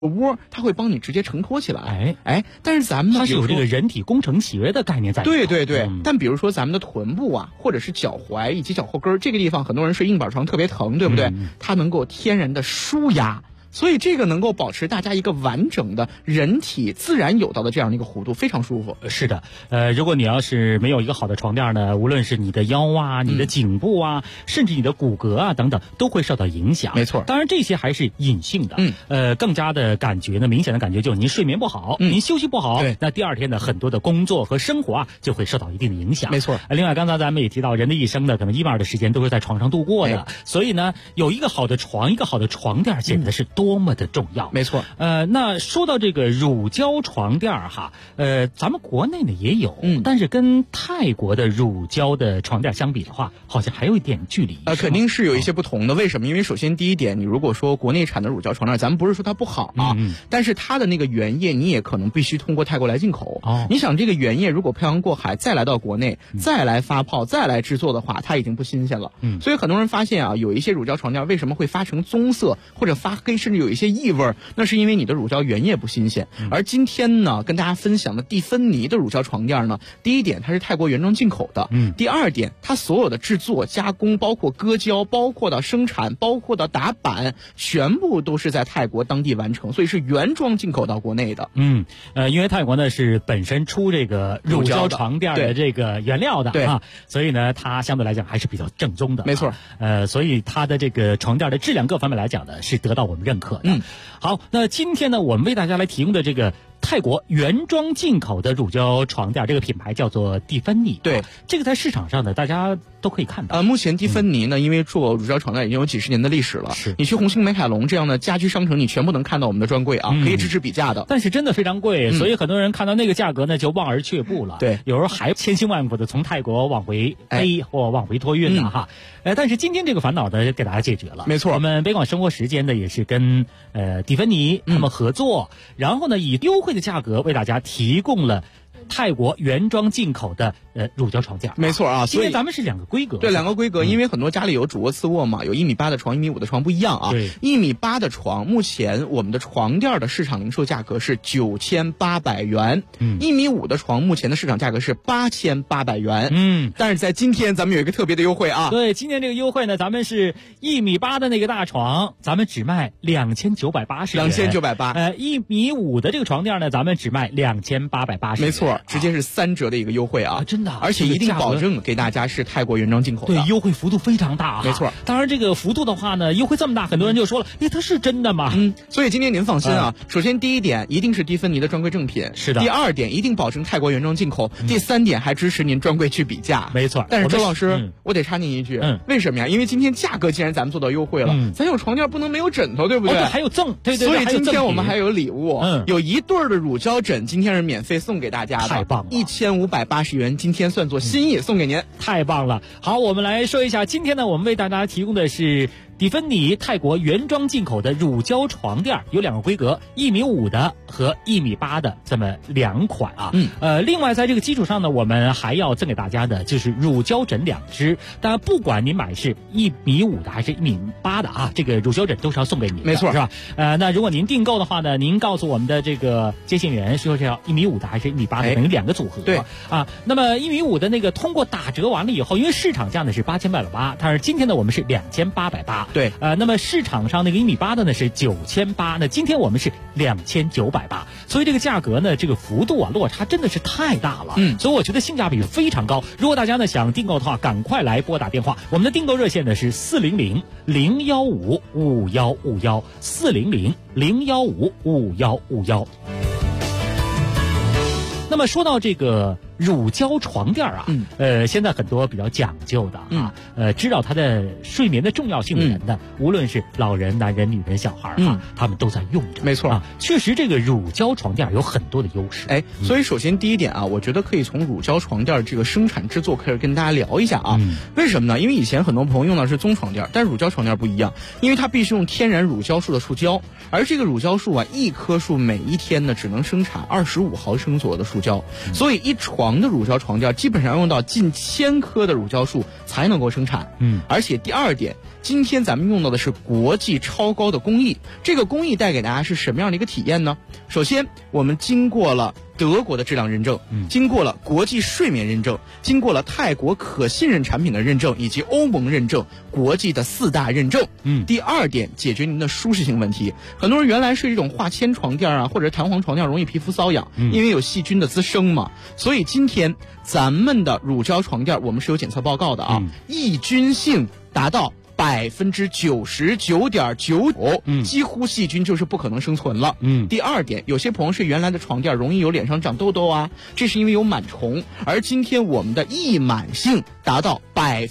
窝，它会帮你直接承托起来。但是咱们呢， 它是有这个人体工程学的概念在里面。 对。但比如说咱们的臀部啊，或者是脚踝以及脚后跟这个地方，很多人睡硬板床特别疼，对不对？它能够天然的舒压。所以这个能够保持大家一个完整的人体自然有到的这样的一个弧度，非常舒服。 是的，如果你要是没有一个好的床垫呢，无论是你的腰啊、你的颈部啊，甚至你的骨骼啊等等，都会受到影响。 没错， 当然这些还是隐性的。更加的感觉呢，明显的感觉就是您睡眠不好，您休息不好，那第二天呢，很多的工作和生活啊就会受到一定的影响。 没错。 另外，刚才咱们也提到，人的一生呢，可能1半的时间都是在床上度过的，所以呢，有一个好的床，一个好的床垫，显得是多么的重要。 没错。 那说到这个乳胶床垫哈，咱们国内呢也有，但是跟泰国的乳胶的床垫相比的话，好像还有一点距离。 肯定是有一些不同的。为什么？因为首先第一点，你如果说国内产的乳胶床垫，咱们不是说它不好啊，但是它的那个原液你也可能必须通过泰国来进口。你想这个原液如果漂洋过海再来到国内，再来发泡再来制作的话，它已经不新鲜了。所以很多人发现啊，有一些乳胶床垫为什么会发成棕色或者发黑，甚至有一些异味，那是因为你的乳胶原液不新鲜。而今天呢，跟大家分享的蒂芬尼的乳胶床垫呢，第一点它是泰国原装进口的，第二点它所有的制作加工，包括割胶，包括到生产，包括到打板，全部都是在泰国当地完成，所以是原装进口到国内的。 因为泰国呢是本身出这个乳胶床垫的这个原料的啊，所以呢它相对来讲还是比较正宗的。 没错。 所以它的这个床垫的质量各方面来讲呢，是得到我们认可的。好，那今天呢，我们为大家来提供的这个泰国原装进口的乳胶床垫，这个品牌叫做蒂芬尼。 对， 这个在市场上呢，大家都可以看到。 目前蒂芬尼呢，因为做乳胶床垫已经有几十年的历史了。 是， 你去红星美凯龙这样的家居商城，你全部能看到我们的专柜啊，可以支持比价的。 但是真的非常贵，所以很多人看到那个价格呢，就望而却步了。 对， 有时候还千辛万苦的从泰国往回飞或往回托运呢哈。但是今天这个烦恼呢，给大家解决了。 没错， 我们北广生活时间呢，也是跟蒂芬尼他们合作，然后呢，以优惠的价格为大家提供了泰国原装进口的乳胶床垫。 没错啊， 所以咱们是2个规格。 对，2个规格，因为很多家里有主卧次卧嘛，有1.8米的床，1.5米的床不一样啊。 对 ，1.8米的床，目前我们的床垫的市场零售价格是9800元，1.5米的床目前的市场价格是8800元。但是在今天咱们有一个特别的优惠啊。 对，今天这个优惠呢，咱们是1.8米的那个大床，咱们只卖2980元。 2980。 1.5米的这个床垫呢，咱们只卖2880元。 没错，直接是3折的一个优惠啊， 真的， 而且一定保证给大家是泰国原装进口的。 对，优惠幅度非常大。 没错， 当然这个幅度的话呢，优惠这么大，很多人就说了，它是真的吗？ 所以今天您放心啊。首先第一点，一定是蒂芬尼的专柜正品。 是的。 第二点，一定保证泰国原装进口。第三点，还支持您专柜去比价。 没错。 但是周老师，我得插您一句，为什么呀？因为今天价格既然咱们做到优惠了，咱有床垫不能没有枕头，对不对？ 还有赠，对。 所以今天我们还有礼物，有1对的乳胶枕，今天是免费送给大家的。 太棒了 ，1580元，今天算作心意送给您。 太棒了。好，我们来说一下，今天呢，我们为大家提供的是蒂芬尼泰国原装进口的乳胶床垫，有2个规格，1.5米的和1.8米的这么2款啊。另外在这个基础上呢，我们还要赠给大家的就是乳胶枕2只。当然，不管您买是1.5米的还是1.8米的啊，这个乳胶枕都是要送给您的， 没错， 是吧？那如果您订购的话呢，您告诉我们的这个接线员说是要1.5米的还是1.8米的，等于2个组合。 对啊，那么1.5米的那个通过打折完了以后，因为市场价呢是8880，但是今天呢我们是2880。 对， 那么市场上那个1.8米的呢是9800，那今天我们是2980，所以这个价格呢，这个幅度啊落差真的是太大了。所以我觉得性价比非常高。如果大家呢想订购的话，赶快来拨打电话，我们的订购热线呢是400-015-5151，400-015-5151。那么说到这个乳胶床垫啊，现在很多比较讲究的啊，知道它的睡眠的重要性的人呢，无论是老人、男人、女人、小孩他们都在用着。 没错啊，确实这个乳胶床垫有很多的优势。 所以首先第一点啊，我觉得可以从乳胶床垫这个生产制作开始跟大家聊一下啊。为什么呢？因为以前很多朋友用的是棕床垫，但是乳胶床垫不一样，因为它必须用天然乳胶树的树胶，而这个乳胶树啊，一棵树每一天呢只能生产25毫升左右的树胶，所以一床床的乳胶床垫基本上用到近1000棵的乳胶树才能够生产。而且第二点，今天咱们用到的是国际超高的工艺，这个工艺带给大家是什么样的一个体验呢？首先，我们经过了德国的质量认证，经过了国际睡眠认证，经过了泰国可信任产品的认证，以及欧盟认证，国际的4大认证。第二点，解决您的舒适性问题。很多人原来睡这种化纤床垫啊，或者弹簧床垫容易皮肤瘙痒，因为有细菌的滋生嘛。所以今天咱们的乳胶床垫，我们是有检测报告的啊，抑菌性达到99.99%，几乎细菌就是不可能生存了。第二点，有些朋友是原来的床垫容易有脸上长痘痘啊，这是因为有螨虫，而今天我们的抑螨性达到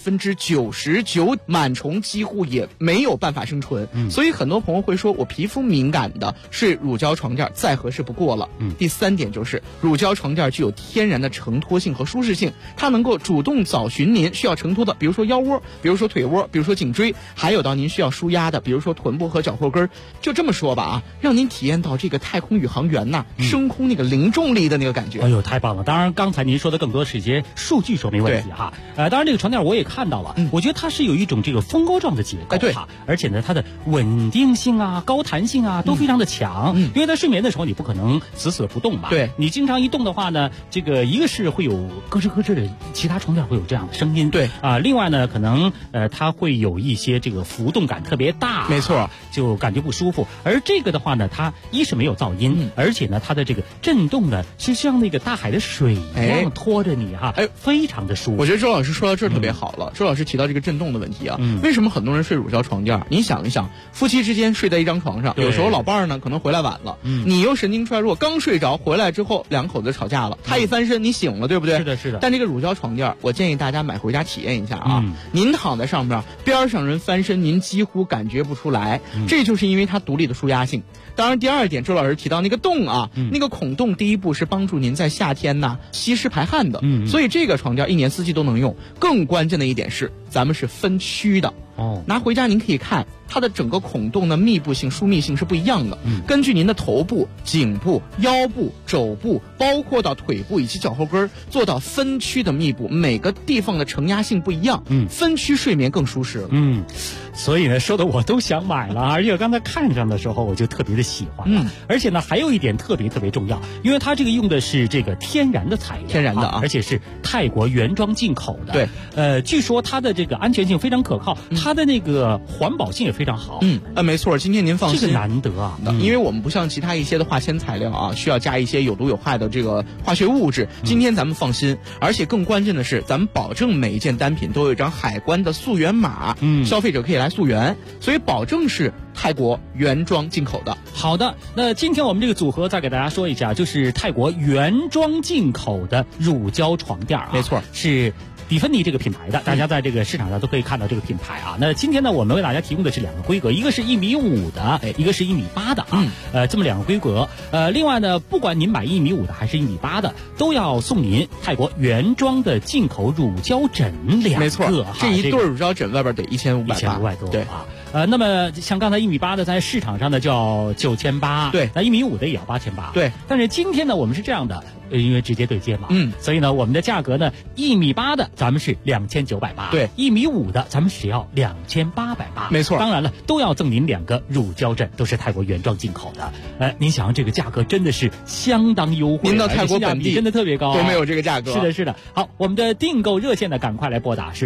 99%，螨虫几乎也没有办法生存。所以很多朋友会说，我皮肤敏感的睡乳胶床垫再合适不过了。第三点就是乳胶床垫具有天然的承托性和舒适性，它能够主动找寻您需要承托的，比如说腰窝，比如说腿窝，比如说颈椎，还有到您需要舒压的，比如说臀部和脚后跟。就这么说吧啊，让您体验到这个太空宇航员呐，升空那个零重力的那个感觉。 哎呦，太棒了！当然，刚才您说的更多是一些数据说明问题哈。当然这个床垫我也看到了，我觉得它是有一种这个蜂窝状的结构哈，而且呢，它的稳定性啊、高弹性啊都非常的强。因为在睡眠的时候你不可能死死不动嘛， 对， 你经常一动的话呢，这个一个是会有咯吱咯吱的，其他床垫会有这样的声音， 对啊，另外呢，可能它会有一些这个浮动感特别大， 没错， 就感觉不舒服。而这个的话呢，它一是没有噪音，而且呢，它的这个震动呢，是像那个大海的水一样拖着你哈，非常的舒服。 我觉得周老师说到这儿特别好了。周老师提到这个震动的问题啊，为什么很多人睡乳胶床垫？您想一想，夫妻之间睡在一张床上，有时候老伴儿呢可能回来晚了，你又神经衰弱，刚睡着回来之后两口子吵架了，他一翻身你醒了，对不对？ 是的，是的。 但这个乳胶床垫，我建议大家买回家体验一下啊。您躺在上面，边上人翻身，您几乎感觉不出来，这就是因为它独立的舒压性。当然，第二点，周老师提到那个洞啊，那个孔洞，第一步是帮助您在夏天呐吸湿排汗的，所以这个床垫1年4季都能用。更关键的一点是，咱们是分区的。拿回家您可以看它的整个孔洞的密布性、疏密性是不一样的。根据您的头部、颈部、腰部、肘部，包括到腿部以及脚后跟，做到分区的密布，每个地方的承压性不一样，分区睡眠更舒适了。 所以呢，说的我都想买了，而且刚才看上的时候我就特别的喜欢了。而且呢，还有一点特别重要，因为它这个用的是这个天然的材料， 天然的啊， 而且是泰国原装进口的。 对， 据说它的这个安全性非常可靠，它的那个环保性也非常好。 没错，今天您放心， 这个难得啊， 因为我们不像其他一些的化纤材料啊，需要加一些有毒有害的这个化学物质。今天咱们放心，而且更关键的是，咱们保证每一件单品都有一张海关的溯源码，消费者可以来溯源，所以保证是泰国原装进口的。 好的，那今天我们这个组合再给大家说一下，就是泰国原装进口的乳胶床垫啊， 没错，是迪芬妮这个品牌的，大家在这个市场上都可以看到这个品牌啊。那今天呢，我们为大家提供的是2个规格，一个是1.5米的，一个是1.8米的啊。这么2个规格。另外呢，不管您买1.5米的还是1.8米的，都要送您泰国原装的进口乳胶枕2个。 没错，这一对乳胶枕外边得1500 多， 对啊。那么像刚才1.8米的在市场上呢就要9800， 对， 那1.5米的也要8800， 对。 但是今天呢，我们是这样的，因为直接对接嘛，所以呢，我们的价格呢，1.8米的咱们是2980， 对 ，1.5米的咱们只要2880， 没错。 当然了，都要赠您2个乳胶枕，都是泰国原装进口的。您想这个价格真的是相当优惠， 您到泰国本地真的特别高， 都没有这个价格。 是的，是的。好，我们的订购热线呢，赶快来拨打是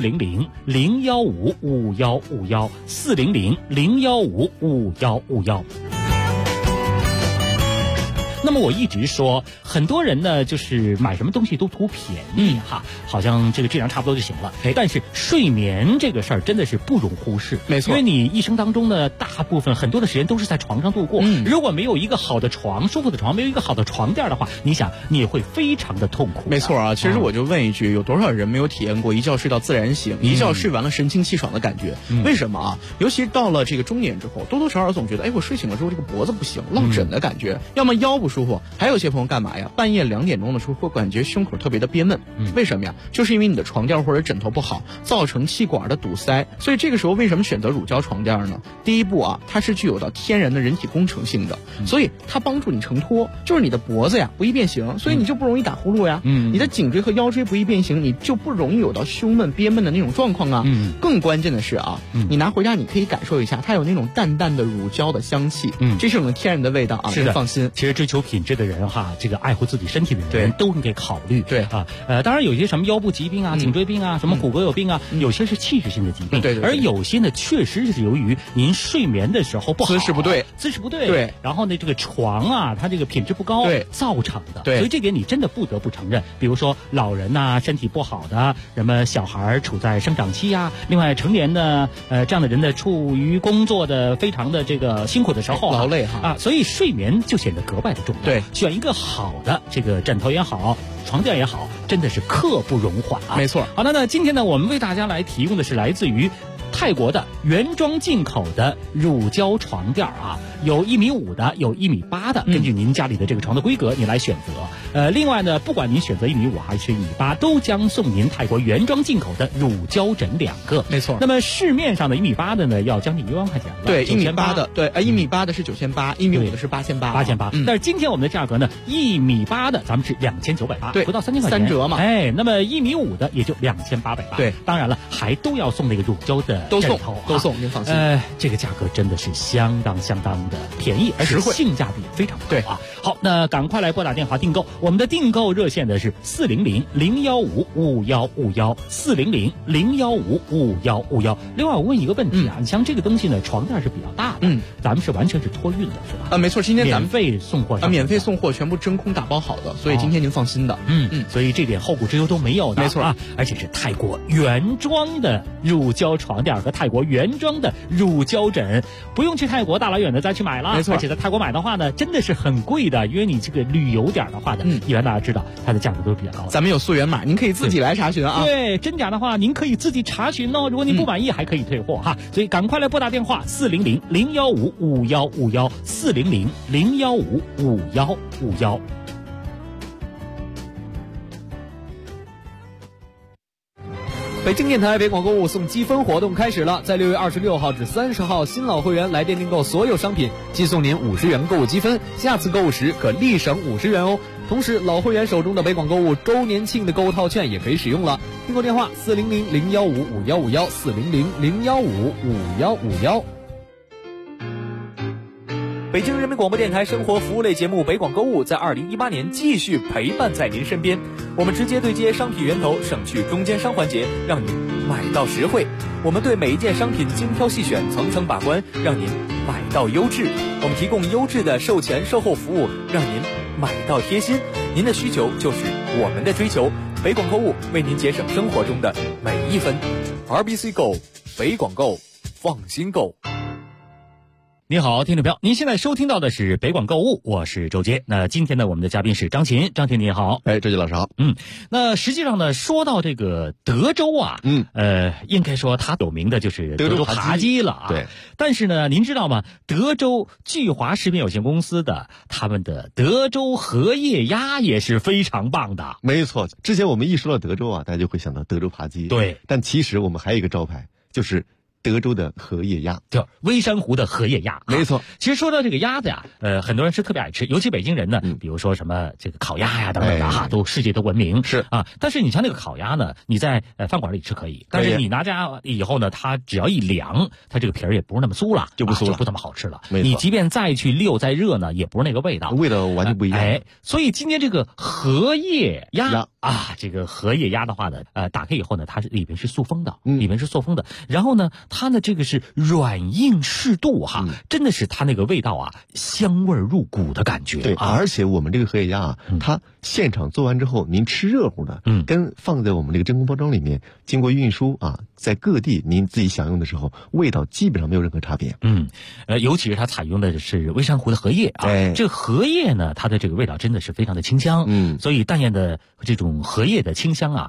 400-015-5151，400-015-5151。那么我一直说，很多人呢就是买什么东西都图便宜哈，好像这个质量差不多就行了。但是睡眠这个事儿真的是不容忽视， 没错。 因为你一生当中呢，大部分很多的时间都是在床上度过。如果没有一个好的床、舒服的床，没有一个好的床垫的话，你想你也会非常的痛苦。 没错啊，其实我就问一句，有多少人没有体验过一觉睡到自然醒，一觉睡完了神清气爽的感觉？为什么啊？尤其到了这个中年之后，多多少少总觉得，我睡醒了之后这个脖子不行，落枕的感觉，要么腰不舒服。 舒服。还有些朋友干嘛呀？半夜2点钟的时候会感觉胸口特别的憋闷，为什么呀？就是因为你的床垫或者枕头不好，造成气管的堵塞。所以这个时候为什么选择乳胶床垫呢？第一步啊，它是具有到天然的人体工程性的，所以它帮助你承托，就是你的脖子呀不易变形，所以你就不容易打呼噜呀。你的颈椎和腰椎不易变形，你就不容易有到胸闷憋闷的那种状况啊。更关键的是啊，你拿回家你可以感受一下，它有那种淡淡的乳胶的香气，这是我们天然的味道啊， 是的， 放心。 其实追求品质的人哈，这个爱护自己身体的人都应该考虑。 对啊，当然有些什么腰部疾病啊、颈椎病啊、什么骨骼有病啊，有些是器质性的疾病， 对， 而有些呢确实是由于您睡眠的时候不好， 姿势不对， 对，然后呢这个床啊它这个品质不高造成的，所以这点你真的不得不承认。比如说老人呐，身体不好的，什么小孩处在生长期啊，另外成年的这样的人呢，处于工作的非常的这个辛苦的时候， 劳累啊，所以睡眠就显得格外的重要。 对， 选一个好的这个枕头也好，床垫也好，真的是刻不容缓啊。 没错。 好的，那今天呢，我们为大家来提供的是来自于泰国的原装进口的乳胶床垫啊，有1.5米的，有1.8米的，根据您家里的这个床的规格，你来选择。另外呢，不管您选择1.5米还是1.8米，都将送您泰国原装进口的乳胶枕2个。 没错。 那么市面上的1.8米的呢，要将近1万块钱了。 对，1.8米的，对，1.8米的是9800，1.5米的是8800。 但是今天我们的价格呢，1.8米的咱们是2980， 对， 不到3000块钱，3 折嘛。 哎，那么1.5米的也就2880。 对， 当然了，还都要送那个乳胶的都送， 都送，您放心。 这个价格真的是相当的便宜，而且性价比非常高啊。好，那赶快来拨打电话订购，我们的订购热线的是400-015-5151，400-015-5151。另外我问一个问题啊，你像这个东西呢，床垫是比较大的，咱们是完全是托运的是吧？ 没错，今天咱们免费送货免费送货，全部真空打包好的，所以今天您放心的。 所以这点后顾之忧都没有的， 没错啊，而且是泰国原装的乳胶床垫和泰国原装的乳胶枕，不用去泰国大老远的再去买了。 没错， 而且在泰国买的话呢，真的是很贵的，因为你这个旅游点的话呢，一般大家知道它的价格都是比较高的。 咱们有溯源码，您可以自己来查询啊。 对，真假的话您可以自己查询哦。如果您不满意，还可以退货哈。所以赶快来拨打电话400-015-5151，400-015-5151。 北京电台北广购物送积分活动开始了，在6月26号至30号，新老会员来电订购所有商品，即送您50元购物积分，下次购物时可立省50元哦。同时，老会员手中的北广购物周年庆的购物套券也可以使用了。订购电话400-015-5151，400-015-5151。北京人民广播电台生活服务类节目北广购物在2018年继续陪伴在您身边，我们直接对接商品源头，省去中间商环节，让您买到实惠。我们对每一件商品精挑细选，层层把关，让您买到优质。我们提供优质的售前售后服务，让您买到贴心。您的需求就是我们的追求，北广购物为您节省生活中的每一分。RBC Go， 北广购，放心购。 你好，听众朋友，您现在收听到的是北广购物，我是周杰。那今天呢，我们的嘉宾是张琴，张琴你好。 周杰老师好。 那实际上呢，说到这个德州啊，应该说它有名的就是德州扒鸡了啊。 对。 但是呢，您知道吗？德州聚华食品有限公司的他们的德州荷叶鸭也是非常棒的。 没错，之前我们一说到德州啊，大家就会想到德州扒鸡。 对。 但其实我们还有一个招牌，就是德州的荷叶鸭， 叫微山湖的荷叶鸭。 没错。 其实说到这个鸭子呀，很多人是特别爱吃，尤其北京人呢，比如说什么这个烤鸭呀等等的哈，都世界都闻名。 是啊， 但是你像那个烤鸭呢，你在饭馆里吃可以，但是你拿家以后呢，它只要一凉，它这个皮儿也不是那么酥了， 就不酥了， 就不那么好吃了。 没错。 你即便再去溜再热呢，也不是那个味道， 味道完全不一样。 所以今天这个荷叶鸭啊，这个荷叶鸭的话呢，打开以后呢，它里边是塑封的，然后呢，它呢这个是软硬适度哈，真的是它那个味道啊，香味入骨的感觉。 对，而且我们这个荷叶鸭啊，它现场做完之后，您吃热乎的，跟放在我们这个真空包装里面，经过运输啊，在各地您自己享用的时候，味道基本上没有任何差别。 尤其是它采用的是微山湖的荷叶啊，这荷叶呢，它的这个味道真的是非常的清香。所以淡艳的这种荷叶的清香啊，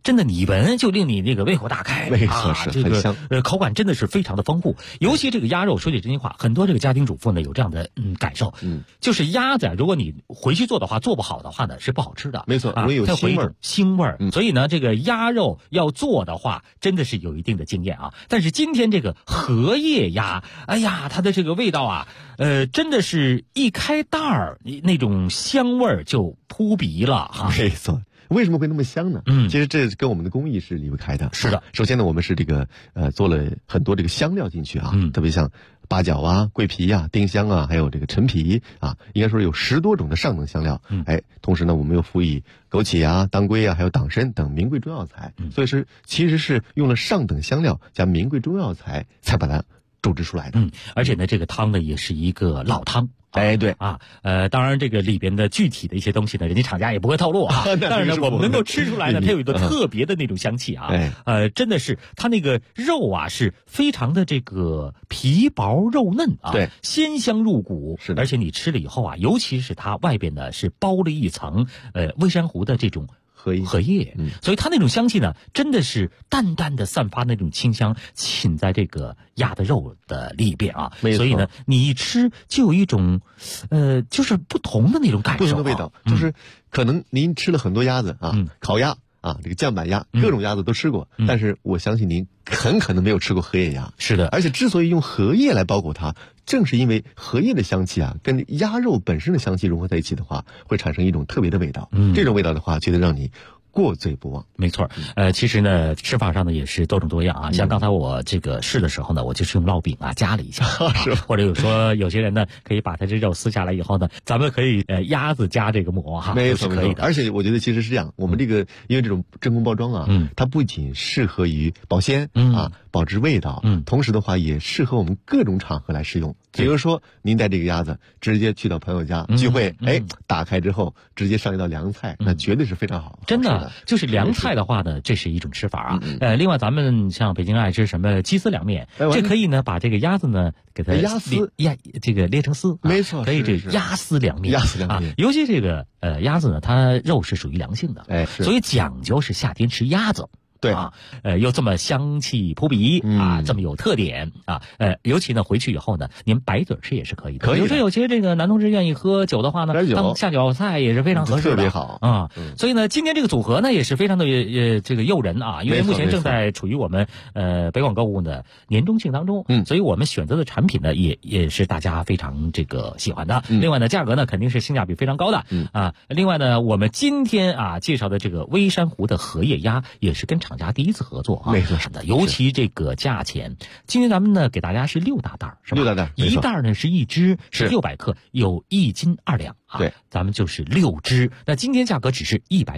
真的你一闻就令你那个胃口大开， 没错，是很香。 口感真的是非常的丰富。尤其这个鸭肉，说句真心话，很多这个家庭主妇呢有这样的感受，就是鸭子如果你回去做的话，做不好的话呢是不好吃的。 没错，容易有腥味儿。所以呢，这个鸭肉要做的话，真的是有一定的经验啊。但是今天这个荷叶鸭，哎呀，它的这个味道啊，真的是一开袋儿，那种香味儿就扑鼻了哈。 没错。为什么会那么香呢？其实这跟我们的工艺是离不开的。 是的， 首先呢，我们是这个做了很多这个香料进去啊，特别像八角啊、桂皮啊、丁香啊，还有这个陈皮啊，应该说有10多种的上等香料。同时呢，我们又辅以枸杞啊、当归啊，还有党参等名贵中药材，所以其实是用了上等香料加名贵中药材才把它种植出来的。 而且呢，这个汤呢也是一个老汤。 对啊，当然这个里边的具体的一些东西呢，人家厂家也不会透露啊。但是呢，我们能够吃出来呢，它有一个特别的那种香气啊。真的是它那个肉啊是非常的这个皮薄肉嫩啊， 对， 鲜香入骨。 是的， 而且你吃了以后啊，尤其是它外边呢是包了一层微山湖的这种荷叶，所以它那种香气呢，真的是淡淡的散发那种清香，浸在这个鸭的肉的里边啊。所以呢，你一吃就有一种，就是不同的那种感受， 不同的味道。就是可能您吃了很多鸭子啊，烤鸭啊，这个酱板鸭，各种鸭子都吃过，但是我相信您很可能没有吃过荷叶鸭。 是的， 而且之所以用荷叶来包裹它，正是因为荷叶的香气啊，跟鸭肉本身的香气融合在一起的话，会产生一种特别的味道。这种味道的话，觉得让你过嘴不忘。 没错，其实呢，吃法上呢也是多种多样啊。像刚才我这个试的时候呢，我就是用烙饼啊夹了一下，或者有些人呢可以把它这肉撕下来以后呢，咱们可以鸭子加这个馍哈， 没错， 可以的。 而且我觉得其实是这样，我们这个因为这种真空包装啊，它不仅适合于保鲜啊，保持味道，同时的话也适合我们各种场合来使用。比如说您带这个鸭子直接去到朋友家聚会，打开之后直接上一道凉菜，那绝对是非常好。 真的，就是凉菜的话呢，这是一种吃法啊。另外咱们像北京爱吃什么鸡丝凉面，这可以呢把这个鸭子呢给它这个捏成丝， 没错， 可以这鸭丝凉面。尤其这个鸭子呢，它肉是属于凉性的，所以讲究是夏天吃鸭子。 对啊，又这么香气扑鼻啊，这么有特点啊，尤其呢回去以后呢，您白嘴吃也是可以的。比如说有些这个男同志愿意喝酒的话呢，当下酒菜也是非常合适的， 特别好啊。所以呢，今天这个组合呢也是非常的这个诱人啊，因为目前正在处于我们北广购物的年中庆当中，所以我们选择的产品呢也是大家非常这个喜欢的。另外呢，价格呢肯定是性价比非常高的啊。另外呢，我们今天啊介绍的这个微山湖的荷叶鸭也是跟厂家第一次合作啊， 没错， 尤其这个价钱，今天咱们呢给大家是6大袋，是吧 ？6大袋， 一袋呢是1只，是600克，有1斤2两啊。 对， 咱们就是6只。那今天价格只是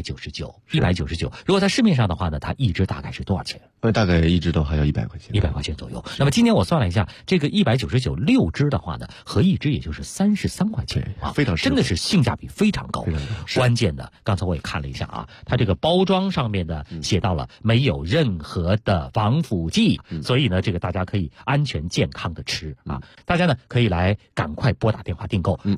199，199。如果在市面上的话呢，它1只大概是多少钱？ 大概1只都还要100块钱 ，100块钱左右。那么今天我算了一下，这个199，6只的话呢，合1只也就是33块钱啊， 非常真的是性价比非常高。关键的，刚才我也看了一下啊，它这个包装上面呢写到了没有任何的防腐剂，所以呢，这个大家可以安全健康的吃啊。大家呢可以来赶快拨打电话订购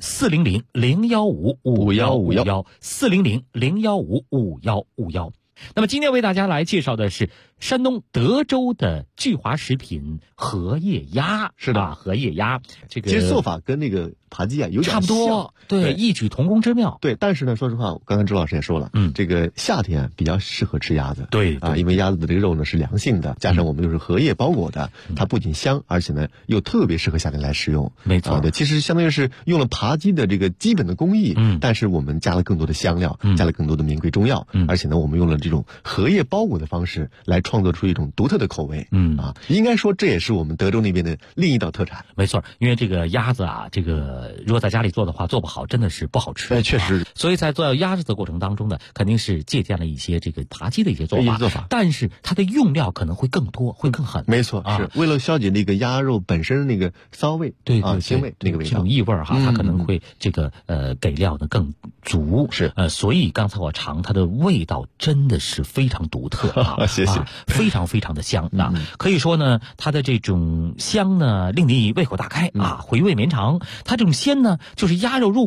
400-015-5151，400-015-5151。那么今天为大家来介绍的是山东德州的聚华食品荷叶鸭。 是的， 荷叶鸭这个其实做法跟那个扒鸡啊有点差不多，对，异曲同工之妙。 对，但是呢，说实话，刚才周老师也说了，这个夏天比较适合吃鸭子， 对啊，因为鸭子的这个肉呢是凉性的，加上我们又是荷叶包裹的，它不仅香，而且呢又特别适合夏天来食用。 没错， 对，其实相当于是用了扒鸡的这个基本的工艺，但是我们加了更多的香料，加了更多的名贵中药，而且呢，我们用了这种荷叶包裹的方式来创作出一种独特的口味。应该说这也是我们德州那边的另一道特产。 没错，因为这个鸭子啊，这个如果在家里做的话，做不好真的是不好吃。 确实。 所以在做鸭子的过程当中呢，肯定是借鉴了一些这个扒鸡的一些做法，但是它的用料可能会更多，会更狠。 没错，是为了消解那个鸭肉本身那个骚味， 对腥味那个味道， 这种异味哈，它可能会这个给料的更足。 是所以刚才我尝它的味道真的是非常独特啊， 谢谢， 非常非常的香啊，可以说呢，它的这种香呢令你胃口大开啊，回味绵长。它这种鲜呢，就是鸭肉入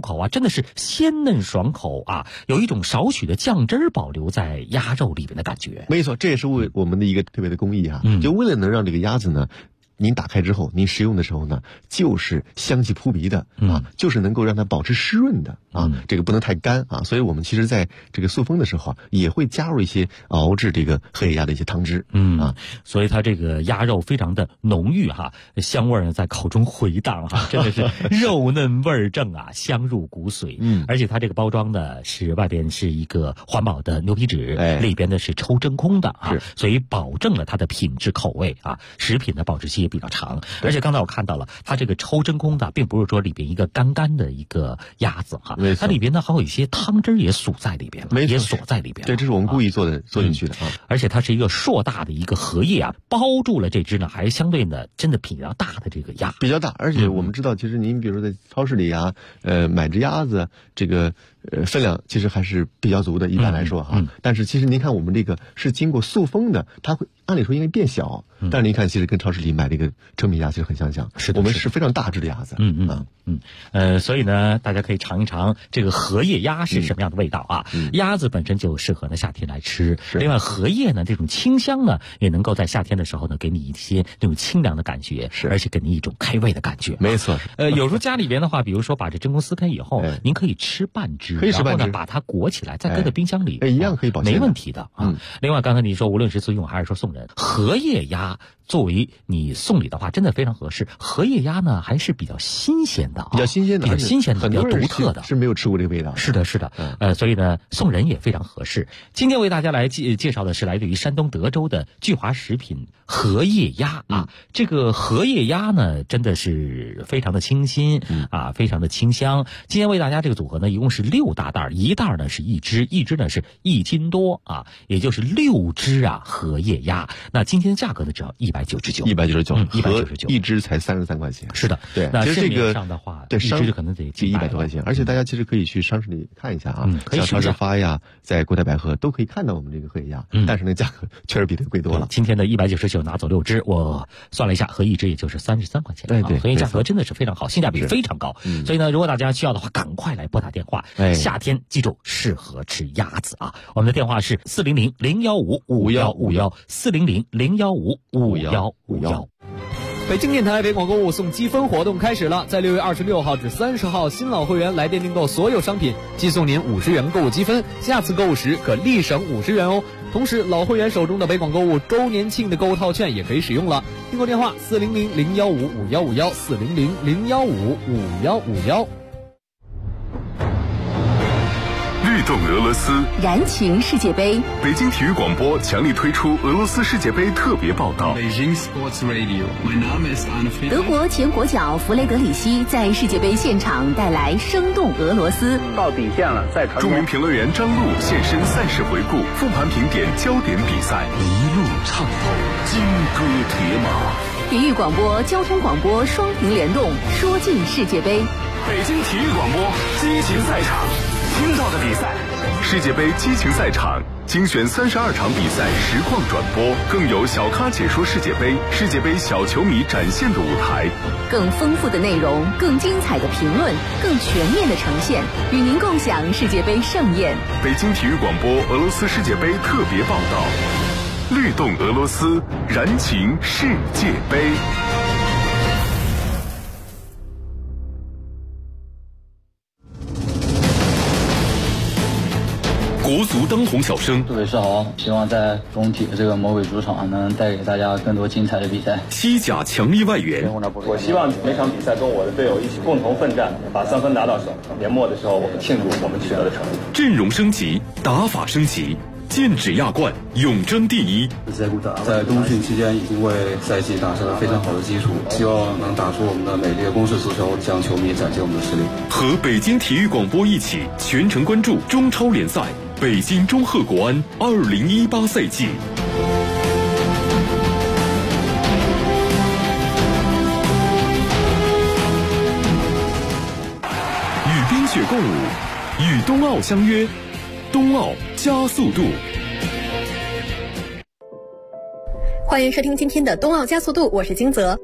口啊，真的是鲜嫩爽口啊，有一种少许的酱汁儿保留在鸭肉里边的感觉。 没错，这也是我们的一个特别的工艺啊，就为了能让这个鸭子呢，您打开之后，您食用的时候呢，就是香气扑鼻的啊，就是能够让它保持湿润的啊，这个不能太干啊。所以我们其实在这个塑封的时候啊，也会加入一些熬制这个荷叶鸭的一些汤汁， 所以它这个鸭肉非常的浓郁哈，香味呢在口中回荡哈，真的是肉嫩味正啊，香入骨髓。而且它这个包装呢是外边是一个环保的牛皮纸，里边呢是抽真空的啊，所以保证了它的品质口味啊，食品的保质期也比较长。而且刚才我看到了，它这个抽真空的，并不是说里边一个干干的一个鸭子哈，它里边呢还有一些汤汁也锁在里边了，也锁在里边了。 对，这是我们故意做进去的啊。 而且它是一个硕大的一个荷叶啊，包住了这只呢还相对呢真的比较大的这个鸭， 比较大。而且我们知道，其实您比如说在超市里啊，买只鸭子，这个分量其实还是比较足的，一般来说哈。但是其实您看我们这个是经过塑封的，它会按理说应该变小，但是您看其实跟超市里买这个成品鸭其实很相像。是的，我们是非常大只的鸭子。 所以呢，大家可以尝一尝这个荷叶鸭是什么样的味道啊？鸭子本身就适合呢夏天来吃，另外荷叶呢这种清香呢，也能够在夏天的时候呢给你一些那种清凉的感觉，而且给你一种开胃的感觉。 没错。 有时候家里边的话，比如说把这真空撕开以后，您可以吃半只，然后呢把它裹起来，再搁在冰箱里， 一样可以保鲜， 没问题的啊。另外，刚才你说无论是自用还是说送人，荷叶鸭作为你送礼的话，真的非常合适。荷叶鸭呢还是比较新鲜的， 比较新鲜的， 比较独特的， 是没有吃过这个味道。 是的，所以呢送人也非常合适。今天为大家来介绍的是来自于山东德州的聚华食品荷叶鸭啊。这个荷叶鸭呢真的是非常的清新啊，非常的清香。今天为大家这个组合呢一共是6大袋，一袋呢是1只，一只呢是1斤多啊，也就是6只啊荷叶鸭。那今天的价格呢只要199，199， 一只才33块钱。 是的， 对。 那其实这个上的话， 对， 一只就可能得 100多块钱。而且大家其实可以去超市里看一下啊，像超市发呀，在国泰百科都可以看到我们这个荷叶鸭，但是那价格确实比这贵多了。 今天的199拿走6只，我算了一下，合一只也就是33块钱。 对， 所以价格真的是非常好，性价比非常高。所以呢，如果大家需要的话，赶快来拨打电话。夏天记住适合吃鸭子啊！我们的电话是400-015-5151，400-015-5151。 北京电台北广购物送积分活动开始了，在6月26号至30号，新老会员来电订购所有商品，即送您50元购物积分，下次购物时可立省50元哦。同时，老会员手中的北广购物周年庆的购物套券也可以使用了。订购电话400-015-5151，400-015-5151。 律动俄罗斯， 燃情世界杯。 北京体育广播强力推出俄罗斯世界杯特别报道。 德国前国脚弗雷德里希在世界杯现场带来生动俄罗斯。 到底线了，再传。 著名评论员张璐现身赛事回顾、复盘评点焦点比赛，一路畅通，金戈铁马。 体育广播、交通广播双屏联动，说尽世界杯。 北京体育广播激情赛场。听到的比赛，世界杯激情赛场精选32场比赛实况转播，更有小咖解说世界杯，世界杯小球迷展现的舞台， 更丰富的内容，更精彩的评论，更全面的呈现，与您共享世界杯盛宴。 北京体育广播俄罗斯世界杯特别报道，律动俄罗斯，燃情世界杯。国足当红小生， 杜伟是好，希望在中体的这个魔鬼主场能带给大家更多精彩的比赛。 西甲强力外援， 我希望每场比赛跟我的队友一起共同奋战，把3分拿到手。年末的时候，我们庆祝我们取得的成绩。 阵容升级，打法升级，剑指亚冠，永争第一。 在冬训期间已经为赛季打下了非常好的基础，希望能打出我们的美丽的攻势足球，向球迷展现我们的实力。 和北京体育广播一起全程关注中超联赛。北京中赫国安2018赛季。与冰雪共舞，与冬奥相约，冬奥加速度。 欢迎收听今天的冬奥加速度，我是金泽。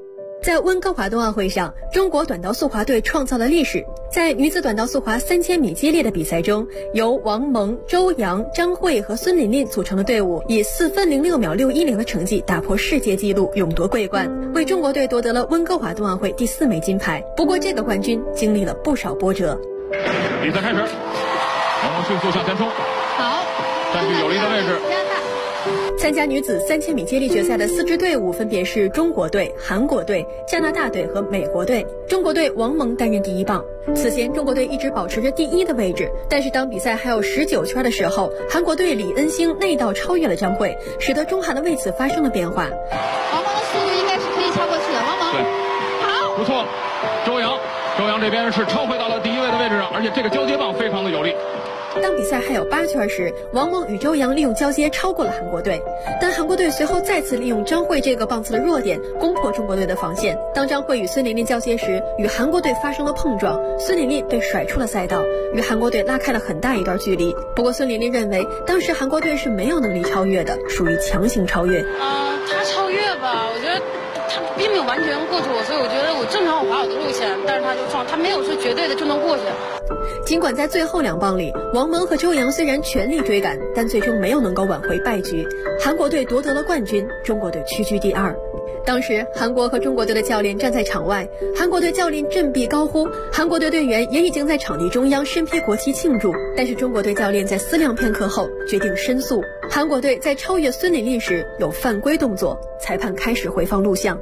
在温哥华冬奥会上，中国短道速滑队创造了历史。在女子短道速滑3000米接力的比赛中，由王蒙、周洋、张慧和孙琳琳组成的队伍以4分06秒610的成绩打破世界纪录，勇夺桂冠，为中国队夺得了温哥华冬奥会第4枚金牌。不过，这个冠军经历了不少波折。 比赛开始，王蒙迅速向前冲， 好， 占据有利的位置。 参加女子3000米接力决赛的4支队伍分别是中国队、韩国队、加拿大队和美国队。中国队王蒙担任第一棒。此前中国队一直保持着第1的位置，但是当比赛还有19圈的时候，韩国队李恩星内道超越了张慧，使得中韩的位次发生了变化。 王蒙的速度应该是可以超过去的，王蒙， 对， 好， 不错。周洋这边是超回到了第1位的位置上，而且这个交接棒非常的有力。 当比赛还有8圈时，王蒙与周洋利用交接超过了韩国队，但韩国队随后再次利用张慧这个棒次的弱点攻破中国队的防线。当张慧与孙琳琳交接时，与韩国队发生了碰撞，孙琳琳被甩出了赛道，与韩国队拉开了很大一段距离。不过孙琳琳认为，当时韩国队是没有能力超越的，属于强行超越。 他超越吧，我觉得他并没有完全过去我，所以我觉得我正常我滑我的路线，但是他就撞，他没有说绝对的就能过去。 尽管在最后2棒里，王蒙和周洋虽然全力追赶，但最终没有能够挽回败局。韩国队夺得了冠军，中国队屈居第2。当时韩国和中国队的教练站在场外，韩国队教练振臂高呼，韩国队队员也已经在场地中央身披国旗庆祝。但是中国队教练在思量片刻后决定申诉。韩国队在超越孙琳琳时有犯规动作，裁判开始回放录像。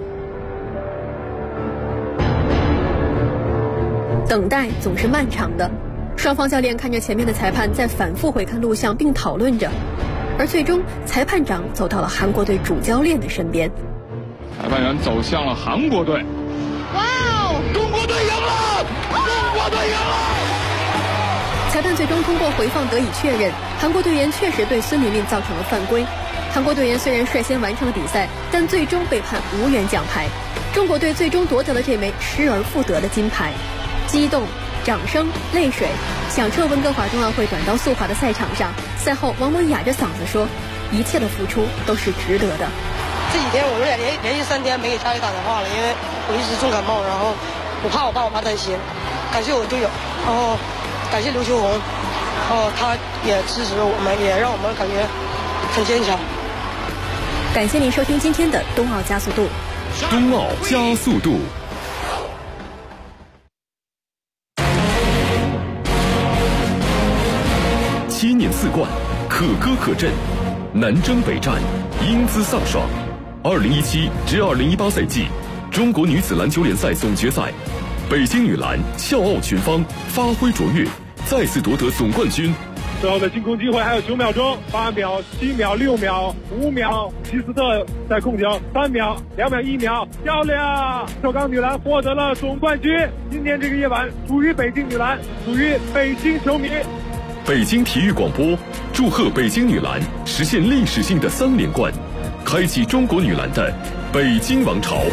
等待总是漫长的，双方教练看着前面的裁判在反复回看录像并讨论着，而最终裁判长走到了韩国队主教练的身边。 裁判员走向了韩国队。 哇哦， 中国队赢了！中国队赢了！ 裁判最终通过回放得以确认，韩国队员确实对孙琳琳造成了犯规。韩国队员虽然率先完成了比赛，但最终被判无缘奖牌。中国队最终夺得了这枚失而复得的金牌。激动、掌声、泪水响彻温哥华冬奥会短道速滑的赛场上。赛后，王蒙哑着嗓子说：“一切的付出都是值得的。” 这几天我有点连续3天没给家里打电话了，因为我一直重感冒，然后我怕我爸我妈担心。感谢我队友，然后感谢刘秋红，然后他也支持我们，也让我们感觉很坚强。 感谢您收听今天的冬奥加速度。 冬奥加速度。7年4冠，可歌可阵，南征北战，英姿飒爽。2017至2018赛季中国女子篮球联赛总决赛，北京女篮笑傲群芳，发挥卓越，再次夺得总冠军。 最后的进攻机会还有9秒钟，8秒、7秒、6秒、5秒，齐斯特在控球，3秒、2秒、1秒，漂亮！首钢女篮获得了总冠军。今天这个夜晚属于北京女篮，属于北京球迷。 北京体育广播祝贺北京女篮实现历史性的3连冠，开启中国女篮的北京王朝。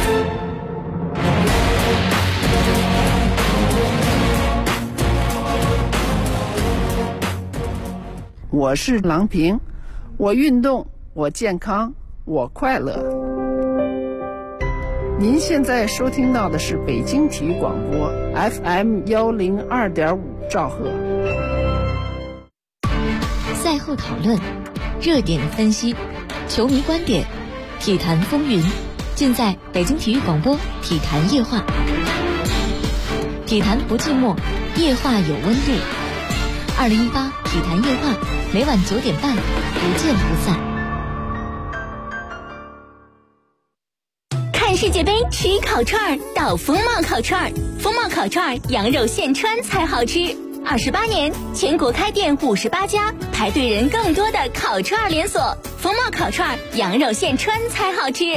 我是郎平，我运动，我健康，我快乐。您现在收听到的是北京体育广播 FM102.5兆赫。 赛后讨论，热点分析，球迷观点，体坛风云，尽在北京体育广播体坛夜话。体坛不寂寞，夜话有温度。2018体坛夜话，每晚9点半，不见不散。 看世界杯吃烤串到风貌烤串，风貌烤串羊肉现穿才好吃。28年，全国开店58家，排队人更多的烤串连锁。风貌烤串羊肉现穿才好吃。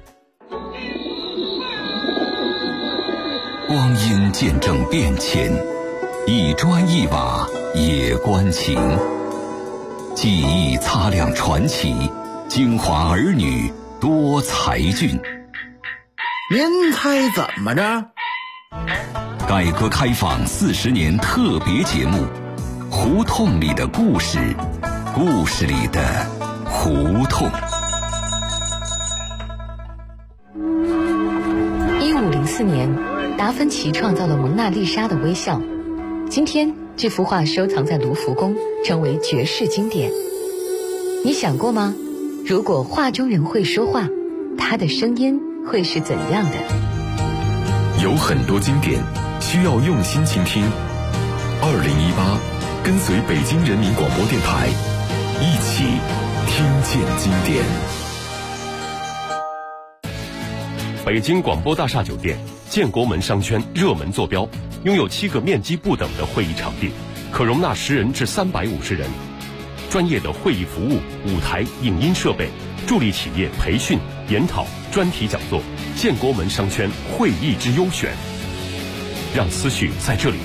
光阴见证变迁，一砖一瓦也关情。记忆擦亮传奇，京华儿女多才俊。 您猜怎么着？ 改革开放40年特别节目，胡同里的故事，故事里的胡同。 1914年，达芬奇创造了蒙娜丽莎的微笑。今天，这幅画收藏在卢浮宫，成为绝世经典。你想过吗？如果画中人会说话，他的声音会是怎样的？ 有很多经典需要用心倾听。2018，跟随北京人民广播电台，一起听见经典。 北京广播大厦酒店建国门商圈热门坐标，拥有7个面积不等的会议场地，可容纳10人至350人。专业的会议服务、舞台、影音设备，助力企业培训、研讨、专题讲座。建国门商圈会议之优选，让思绪在这里